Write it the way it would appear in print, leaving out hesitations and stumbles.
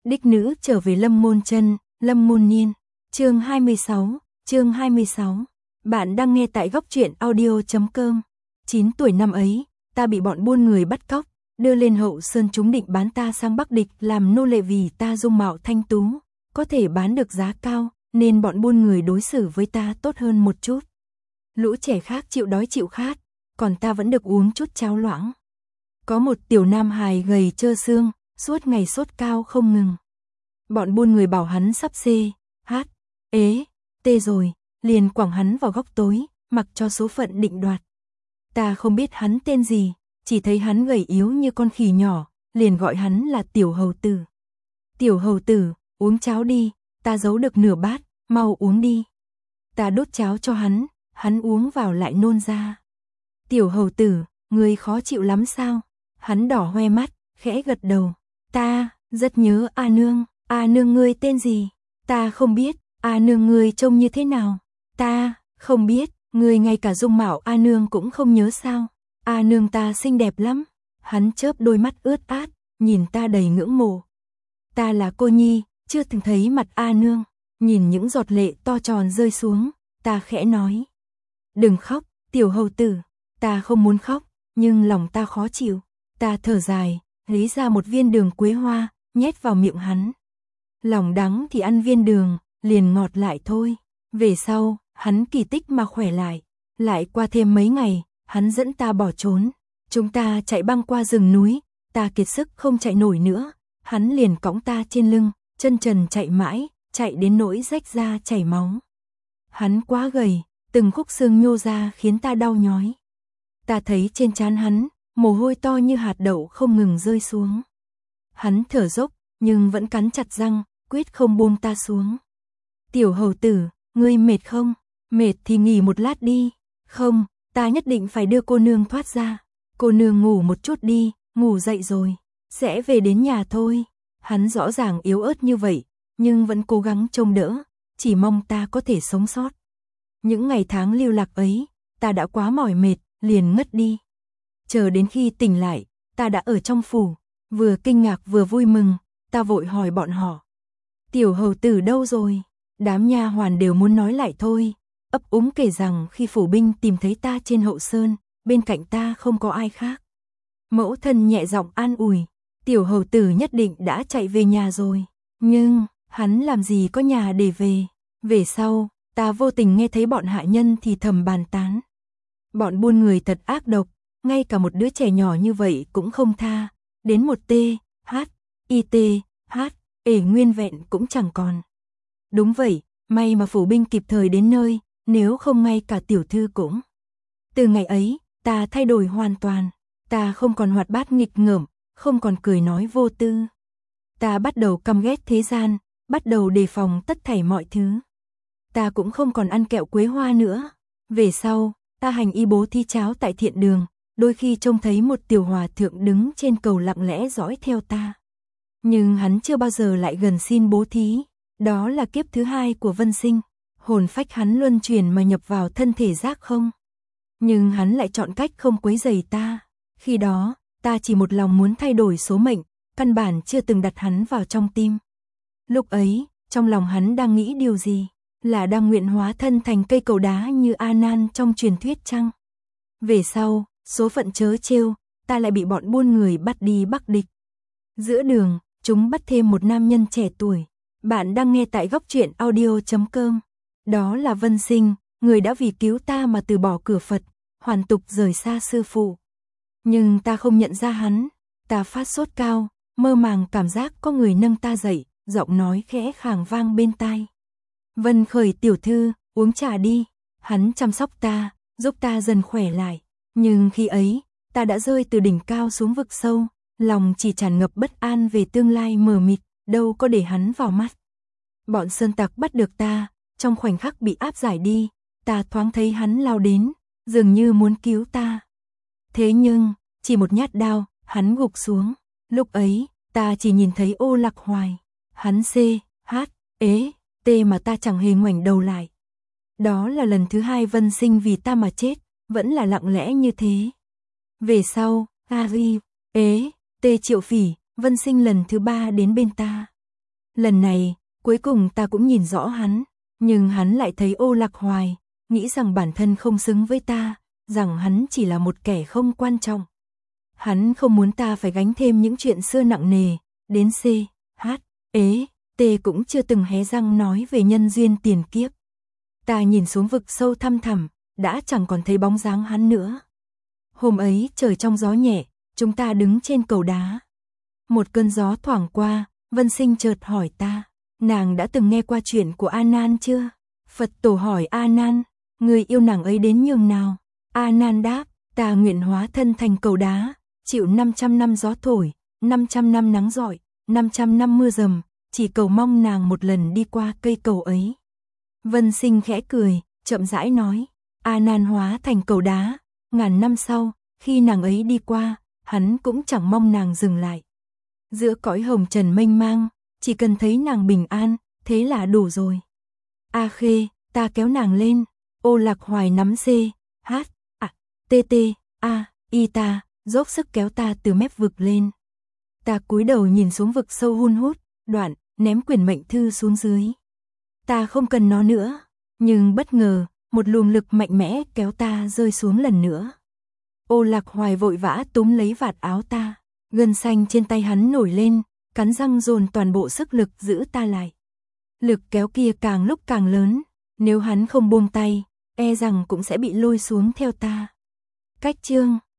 Đích nữ trở về Lâm Môn Chân, Lâm Môn Niên. Chương 26. Bạn đang nghe tại góc truyện audio.com. 9 tuổi năm ấy, ta bị bọn buôn người bắt cóc, đưa lên Hậu Sơn, chúng định bán ta sang Bắc Địch làm nô lệ vì ta dung mạo thanh tú, có thể bán được giá cao, nên bọn buôn người đối xử với ta tốt hơn một chút. Lũ trẻ khác chịu đói chịu khát, còn ta vẫn được uống chút cháo loãng. Có một tiểu nam hài gầy trơ xương, suốt ngày sốt cao không ngừng. Bọn buôn người bảo hắn sắp tê rồi, liền quẳng hắn vào góc tối, mặc cho số phận định đoạt. Ta không biết hắn tên gì, chỉ thấy hắn gầy yếu như con khỉ nhỏ, liền gọi hắn là Tiểu Hầu Tử. Tiểu Hầu Tử, uống cháo đi, ta giấu được nửa bát, mau uống đi. Ta đốt cháo cho hắn uống vào lại nôn ra. Tiểu Hầu Tử, ngươi khó chịu lắm sao? Hắn đỏ hoe mắt, khẽ gật đầu. Ta rất nhớ A Nương. A Nương ngươi tên gì? Ta không biết. A Nương ngươi trông như thế nào? Ta không biết. Ngươi ngay cả dung mạo A Nương cũng không nhớ sao? A Nương ta xinh đẹp lắm. Hắn chớp đôi mắt ướt át, nhìn ta đầy ngưỡng mộ. Ta là cô nhi, chưa từng thấy mặt A Nương. Nhìn những giọt lệ to tròn rơi xuống, ta khẽ nói. Đừng khóc, Tiểu Hầu Tử. Ta không muốn khóc, nhưng lòng ta khó chịu. Ta thở dài, lấy ra một viên đường quế hoa, nhét vào miệng hắn. Lòng đắng thì ăn viên đường, liền ngọt lại thôi. Về sau, hắn kỳ tích mà khỏe lại. Lại qua thêm mấy ngày, hắn dẫn ta bỏ trốn. Chúng ta chạy băng qua rừng núi, ta kiệt sức không chạy nổi nữa. Hắn liền cõng ta trên lưng, chân trần chạy mãi, chạy đến nỗi rách da chảy máu. Hắn quá gầy, từng khúc xương nhô ra khiến ta đau nhói. Ta thấy trên trán hắn, mồ hôi to như hạt đậu không ngừng rơi xuống. Hắn thở dốc, nhưng vẫn cắn chặt răng, quyết không buông ta xuống. Tiểu Hầu Tử, ngươi mệt không? Mệt thì nghỉ một lát đi. Không, ta nhất định phải đưa cô nương thoát ra. Cô nương ngủ một chút đi, ngủ dậy rồi, sẽ về đến nhà thôi. Hắn rõ ràng yếu ớt như vậy, nhưng vẫn cố gắng trông đỡ, chỉ mong ta có thể sống sót. Những ngày tháng lưu lạc ấy, ta đã quá mỏi mệt, liền ngất đi. Chờ đến khi tỉnh lại, ta đã ở trong phủ, vừa kinh ngạc vừa vui mừng, ta vội hỏi bọn họ. Tiểu Hầu Tử đâu rồi? Đám nha hoàn đều muốn nói lại thôi, ấp úng kể rằng khi phủ binh tìm thấy ta trên Hậu Sơn, bên cạnh ta không có ai khác. Mẫu thân nhẹ giọng an ủi, Tiểu Hầu Tử nhất định đã chạy về nhà rồi, nhưng hắn làm gì có nhà để về. Về sau, ta vô tình nghe thấy bọn hạ nhân thì thầm bàn tán. Bọn buôn người thật ác độc, ngay cả một đứa trẻ nhỏ như vậy cũng không tha, đến một nguyên vẹn cũng chẳng còn. Đúng vậy, may mà phủ binh kịp thời đến nơi, nếu không ngay cả tiểu thư cũng. Từ ngày ấy, ta thay đổi hoàn toàn, ta không còn hoạt bát nghịch ngợm, không còn cười nói vô tư. Ta bắt đầu căm ghét thế gian, bắt đầu đề phòng tất thảy mọi thứ. Ta cũng không còn ăn kẹo quế hoa nữa. Về sau, ta hành y bố thí cháo tại thiện đường, đôi khi trông thấy một tiểu hòa thượng đứng trên cầu lặng lẽ dõi theo ta. Nhưng hắn chưa bao giờ lại gần xin bố thí, đó là kiếp thứ hai của Vân Sinh, hồn phách hắn luân chuyển mà nhập vào thân thể Giác Không. Nhưng hắn lại chọn cách không quấy rầy ta, khi đó, ta chỉ một lòng muốn thay đổi số mệnh, căn bản chưa từng đặt hắn vào trong tim. Lúc ấy, trong lòng hắn đang nghĩ điều gì? Là đang nguyện hóa thân thành cây cầu đá như A Nan trong truyền thuyết chăng? Về sau, số phận trớ trêu, ta lại bị bọn buôn người bắt đi Bắc Địch. Giữa đường, chúng bắt thêm một nam nhân trẻ tuổi. Bạn đang nghe tại góc truyện audio.com. Đó là Vân Sinh, người đã vì cứu ta mà từ bỏ cửa Phật, hoàn tục rời xa sư phụ. Nhưng ta không nhận ra hắn, ta phát sốt cao, mơ màng cảm giác có người nâng ta dậy, giọng nói khẽ khàng vang bên tai. Vân Khởi tiểu thư, uống trà đi. Hắn chăm sóc ta, giúp ta dần khỏe lại. Nhưng khi ấy, ta đã rơi từ đỉnh cao xuống vực sâu, lòng chỉ tràn ngập bất an về tương lai mờ mịt, đâu có để hắn vào mắt. Bọn sơn tặc bắt được ta, trong khoảnh khắc bị áp giải đi, ta thoáng thấy hắn lao đến, dường như muốn cứu ta. Thế nhưng, chỉ một nhát đao, hắn gục xuống. Lúc ấy, ta chỉ nhìn thấy Ô Lạc Hoài. Hắn mà ta chẳng hề ngoảnh đầu lại. Đó là lần thứ hai Vân Sinh vì ta mà chết, vẫn là lặng lẽ như thế. Về sau, Triệu Phỉ, Vân Sinh lần thứ 3 đến bên ta. Lần này, cuối cùng ta cũng nhìn rõ hắn, nhưng hắn lại thấy Ô Lạc Hoài, nghĩ rằng bản thân không xứng với ta, rằng hắn chỉ là một kẻ không quan trọng. Hắn không muốn ta phải gánh thêm những chuyện xưa nặng nề, đến C, H, ế, T cũng chưa từng hé răng nói về nhân duyên tiền kiếp. Ta nhìn xuống vực sâu thăm thẳm, đã chẳng còn thấy bóng dáng hắn nữa. Hôm ấy trời trong gió nhẹ, chúng ta đứng trên cầu đá. Một cơn gió thoảng qua, Vân Sinh chợt hỏi ta, nàng đã từng nghe qua chuyện của A Nan chưa? Phật tổ hỏi A Nan, người yêu nàng ấy đến nhường nào? A Nan đáp, ta nguyện hóa thân thành cầu đá, chịu 500 năm gió thổi, 500 năm nắng rọi, 500 năm mưa dầm, chỉ cầu mong nàng một lần đi qua cây cầu ấy. Vân Sinh khẽ cười, chậm rãi nói, A Nan hóa thành cầu đá, ngàn năm sau, khi nàng ấy đi qua, hắn cũng chẳng mong nàng dừng lại. Giữa cõi hồng trần mênh mang, chỉ cần thấy nàng bình an, thế là đủ rồi. A Khê, ta kéo nàng lên. Ô Lạc Hoài nắm C, H, T, A, Y ta, dốc sức kéo ta từ mép vực lên. Ta cúi đầu nhìn xuống vực sâu hun hút, đoạn, ném quyển mệnh thư xuống dưới. Ta không cần nó nữa, nhưng bất ngờ, một luồng lực mạnh mẽ kéo ta rơi xuống lần nữa. Ô Lạc Hoài vội vã túm lấy vạt áo ta, gân xanh trên tay hắn nổi lên, cắn răng dồn toàn bộ sức lực giữ ta lại. Lực kéo kia càng lúc càng lớn, nếu hắn không buông tay, e rằng cũng sẽ bị lôi xuống theo ta. Cách chương